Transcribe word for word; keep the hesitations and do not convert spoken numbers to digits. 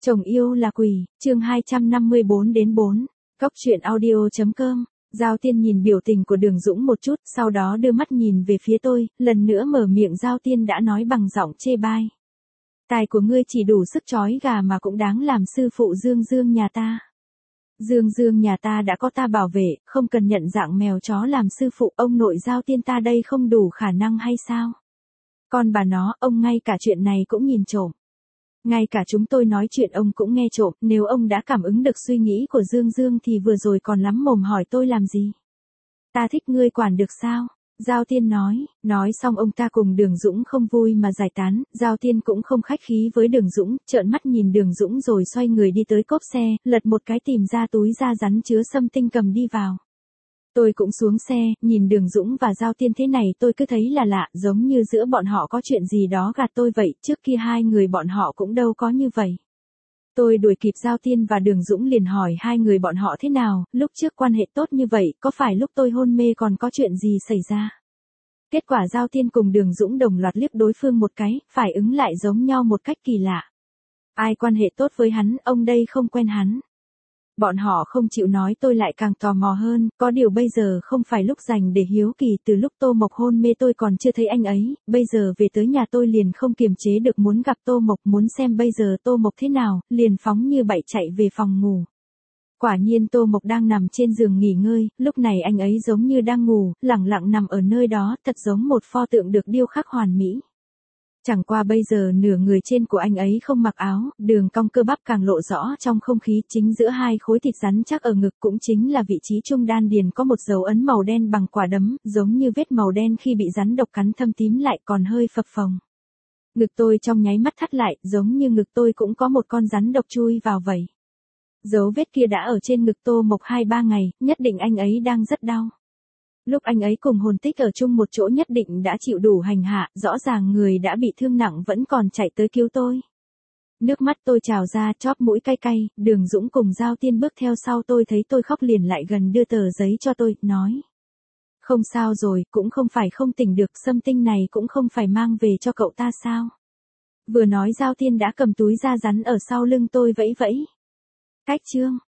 Chồng yêu là quỷ, chương hai trăm năm mươi bốn đến bốn. Cóc truyện audio chấm com. Giao Tiên nhìn biểu tình của Đường Dũng một chút, sau đó đưa mắt nhìn về phía tôi, lần nữa mở miệng. Giao Tiên đã nói bằng giọng chê bai. Tài của ngươi chỉ đủ sức trói gà mà cũng đáng làm sư phụ Dương Dương nhà ta. Dương Dương nhà ta đã có ta bảo vệ, không cần nhận dạng mèo chó làm sư phụ. Ông nội Giao Tiên ta đây không đủ khả năng hay sao? Con bà nó, ông ngay cả chuyện này cũng nhìn trộm. Ngay cả chúng tôi nói chuyện ông cũng nghe trộm, nếu ông đã cảm ứng được suy nghĩ của Dương Dương thì vừa rồi còn lắm mồm hỏi tôi làm gì. Ta thích ngươi quản được sao? Giao Tiên nói, nói xong ông ta cùng Đường Dũng không vui mà giải tán. Giao Tiên cũng không khách khí với Đường Dũng, trợn mắt nhìn Đường Dũng rồi xoay người đi tới cốp xe, lật một cái tìm ra túi da rắn chứa sâm tinh cầm đi vào. Tôi cũng xuống xe, nhìn Đường Dũng và Giao Tiên thế này tôi cứ thấy là lạ, giống như giữa bọn họ có chuyện gì đó gạt tôi vậy, trước kia hai người bọn họ cũng đâu có như vậy. Tôi đuổi kịp Giao Tiên và Đường Dũng liền hỏi hai người bọn họ thế nào, lúc trước quan hệ tốt như vậy, có phải lúc tôi hôn mê còn có chuyện gì xảy ra? Kết quả Giao Tiên cùng Đường Dũng đồng loạt liếc đối phương một cái, phải ứng lại giống nhau một cách kỳ lạ. Ai quan hệ tốt với hắn, ông đây không quen hắn. Bọn họ không chịu nói tôi lại càng tò mò hơn, có điều bây giờ không phải lúc dành để hiếu kỳ. Từ lúc Tô Mộc hôn mê tôi còn chưa thấy anh ấy, bây giờ về tới nhà tôi liền không kiềm chế được muốn gặp Tô Mộc, muốn xem bây giờ Tô Mộc thế nào, liền phóng như bậy chạy về phòng ngủ. Quả nhiên Tô Mộc đang nằm trên giường nghỉ ngơi, lúc này anh ấy giống như đang ngủ, lẳng lặng nằm ở nơi đó, thật giống một pho tượng được điêu khắc hoàn mỹ. Chẳng qua bây giờ nửa người trên của anh ấy không mặc áo, đường cong cơ bắp càng lộ rõ trong không khí, chính giữa hai khối thịt rắn chắc ở ngực cũng chính là vị trí trung đan điền có một dấu ấn màu đen bằng quả đấm, giống như vết màu đen khi bị rắn độc cắn thâm tím lại còn hơi phập phồng. Ngực tôi trong nháy mắt thắt lại, giống như ngực tôi cũng có một con rắn độc chui vào vậy. Dấu vết kia đã ở trên ngực Tô Mộc hai ba ngày, nhất định anh ấy đang rất đau. Lúc anh ấy cùng hồn tích ở chung một chỗ nhất định đã chịu đủ hành hạ, rõ ràng người đã bị thương nặng vẫn còn chạy tới cứu tôi. Nước mắt tôi trào ra, chóp mũi cay cay. Đường Dũng cùng Giao Tiên bước theo sau tôi, thấy tôi khóc liền lại gần đưa tờ giấy cho tôi, nói. Không sao rồi, cũng không phải không tỉnh được, sâm tinh này cũng không phải mang về cho cậu ta sao? Vừa nói Giao Tiên đã cầm túi da rắn ở sau lưng tôi vẫy vẫy. Cách chương.